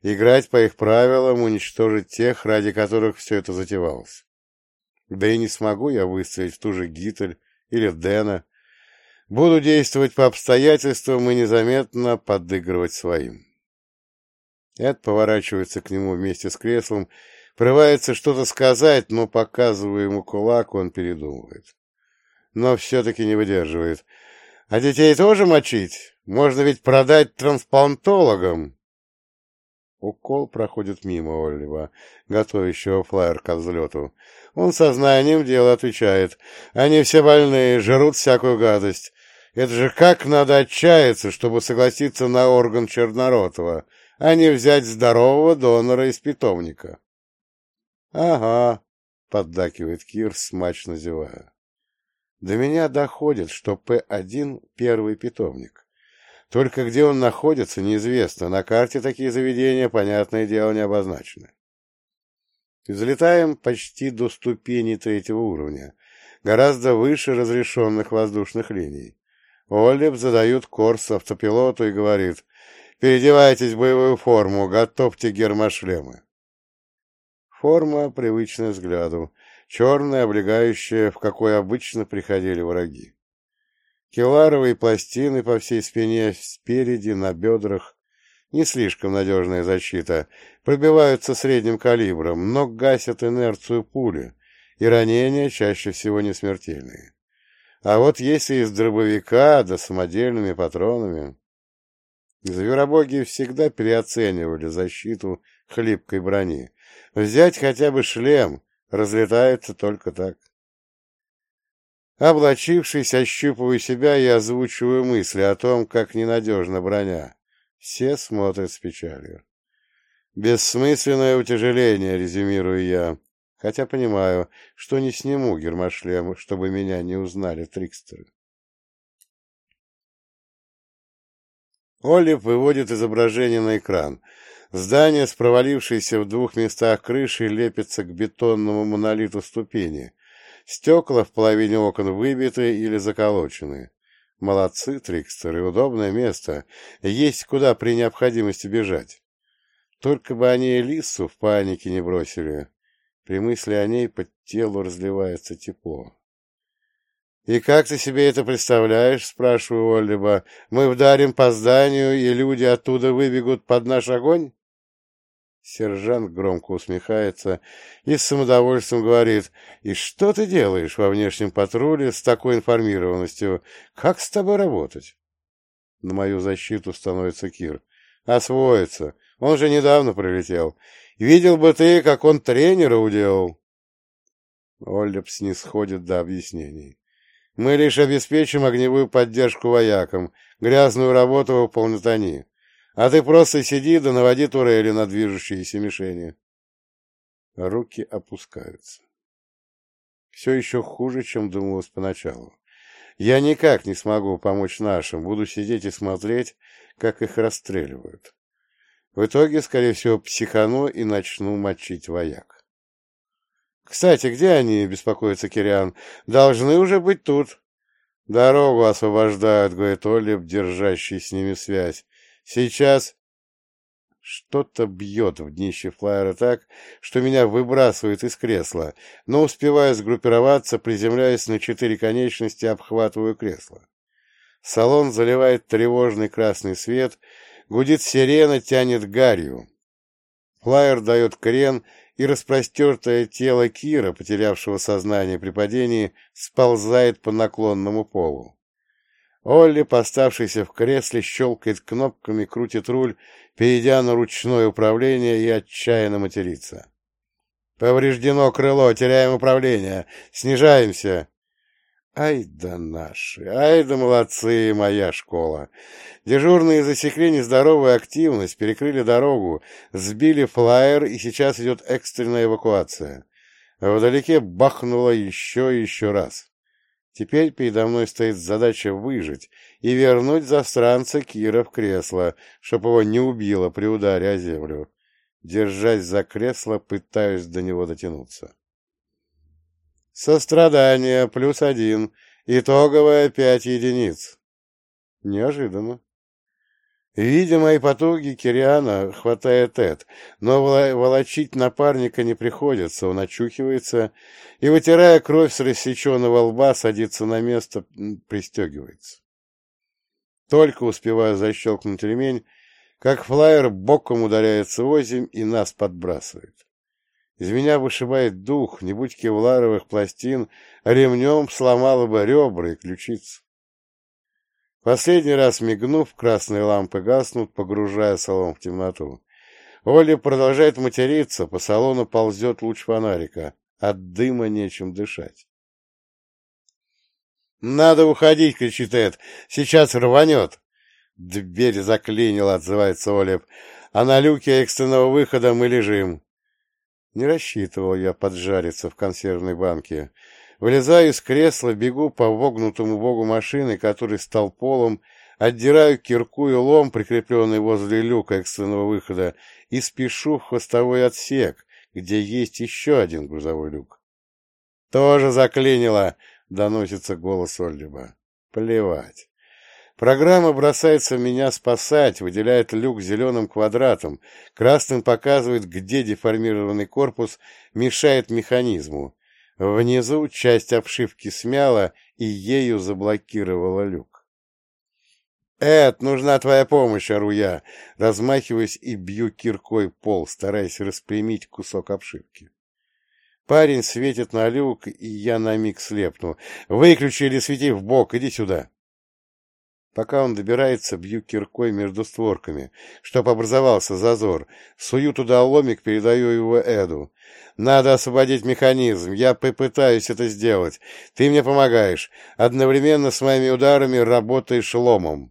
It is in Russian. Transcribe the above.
играть по их правилам, уничтожить тех, ради которых все это затевалось. Да и не смогу я выстрелить в ту же Гитель или Дэна. Буду действовать по обстоятельствам и незаметно подыгрывать своим. Эд поворачивается к нему вместе с креслом, порывается что-то сказать, но, показывая ему кулак, он передумывает. Но все-таки не выдерживает. «А детей тоже мочить? Можно ведь продать трансплантологам!» Укол проходит мимо Олива, готовящего флаер к взлету. Он сознанием дела отвечает. «Они все больные, жрут всякую гадость. Это же как надо отчаяться, чтобы согласиться на орган черноротого, а не взять здорового донора из питомника». «Ага», — поддакивает Кир, смачно зевая. «До меня доходит, что П-1 — первый питомник. Только где он находится, неизвестно. На карте такие заведения, понятное дело, не обозначены. Взлетаем почти до ступени третьего уровня, гораздо выше разрешенных воздушных линий. Оллип задает курс автопилоту и говорит: «Переодевайтесь в боевую форму, готовьте гермошлемы». Форма привычная взгляду, черная, облегающая, в какой обычно приходили враги. Кевларовые пластины по всей спине, спереди, на бедрах. Не слишком надежная защита. Пробиваются средним калибром, но гасят инерцию пули, и ранения чаще всего не смертельные. А вот если из дробовика, да самодельными патронами... Зверобоги всегда переоценивали защиту хлипкой брони. Взять хотя бы шлем, разлетается только так. Облачившись, ощупываю себя и озвучиваю мысли о том, как ненадежна броня. Все смотрят с печалью. «Бессмысленное утяжеление», — резюмирую я, хотя понимаю, что не сниму гермошлем, чтобы меня не узнали трикстеры. Олив выводит изображение на экран. Здание с провалившейся в 2 местах крышей лепится к бетонному монолиту ступени. Стекла в половине окон выбиты или заколочены. Молодцы, трикстеры, удобное место. Есть куда при необходимости бежать. Только бы они Элиссу в панике не бросили. При мысли о ней по телу разливается тепло. «И как ты себе это представляешь?» — спрашиваю Оллиба. «Мы вдарим по зданию, и люди оттуда выбегут под наш огонь?» Сержант громко усмехается и с самодовольством говорит: «И что ты делаешь во внешнем патруле с такой информированностью? Как с тобой работать?» На мою защиту становится Кир. «Освоится. Он же недавно прилетел. Видел бы ты, как он тренера уделал». Оллип снисходит до объяснений. «Мы лишь обеспечим огневую поддержку воякам. Грязную работу выполнят они. А ты просто сиди да наводи турели на движущиеся мишени». Руки опускаются. Все еще хуже, чем думалось поначалу. Я никак не смогу помочь нашим, буду сидеть и смотреть, как их расстреливают. В итоге, скорее всего, психану и начну мочить вояк. «Кстати, где они?» — беспокоится Кириан. «Должны уже быть тут». «Дорогу освобождают», — говорит Оллип, держащий с ними связь. «Сейчас...» Что-то бьет в днище флайера так, что меня выбрасывает из кресла, но успеваю сгруппироваться, приземляясь на 4 конечности, обхватываю кресло. Салон заливает тревожный красный свет, гудит сирена, тянет гарью. Флайер дает крен, и распростертое тело Кира, потерявшего сознание при падении, сползает по наклонному полу. Олли, поставшийся в кресле, щелкает кнопками, крутит руль, перейдя на ручное управление, и отчаянно матерится. «Повреждено крыло, теряем управление, снижаемся!» Ай да наши, ай да молодцы, моя школа! Дежурные засекли нездоровую активность, перекрыли дорогу, сбили флайер, и сейчас идет экстренная эвакуация. Вдалеке бахнуло еще и еще раз. Теперь передо мной стоит задача выжить и вернуть засранца Кира в кресло, чтоб его не убило при ударе о землю. Держась за кресло, пытаюсь до него дотянуться. Сострадание +1, итоговая 5 единиц. Неожиданно. Видя мои потуги, Кириана хватает Эд, но волочить напарника не приходится, он очухивается и, вытирая кровь с рассеченного лба, садится на место, пристегивается. Только успеваю защелкнуть ремень, как флайер боком ударяется озимь и нас подбрасывает. Из меня вышибает дух, не будь кевларовых пластин, ремнем сломало бы ребра и ключицы. Последний раз мигнув, красные лампы гаснут, погружая салон в темноту. Оля продолжает материться, по салону ползет луч фонарика. От дыма нечем дышать. «Надо уходить!» — кричит Эд. «Сейчас рванет!» «Дверь заклинила!» — отзывается Олеп. «А на люке экстренного выхода мы лежим!» Не рассчитывал я поджариться в консервной банке. Вылезаю из кресла, бегу по вогнутому богу машины, который стал полом, отдираю кирку и лом, прикрепленный возле люка экстренного выхода, и спешу в хвостовой отсек, где есть еще один грузовой люк. «Тоже заклинило!» — доносится голос Оллиба. «Плевать. Программа бросается меня спасать, выделяет люк зеленым квадратом, красным показывает, где деформированный корпус мешает механизму. Внизу часть обшивки смяла и ею заблокировала люк. «Эд, нужна твоя помощь!» — ору я, размахиваясь и бью киркой пол, стараясь распрямить кусок обшивки. Парень светит на люк, и я на миг слепну. «Выключи или свети в бок, иди сюда!» Пока он добирается, бью киркой между створками, чтоб образовался зазор. Сую туда ломик, передаю его Эду. «Надо освободить механизм. Я попытаюсь это сделать. Ты мне помогаешь. Одновременно с моими ударами работаешь ломом».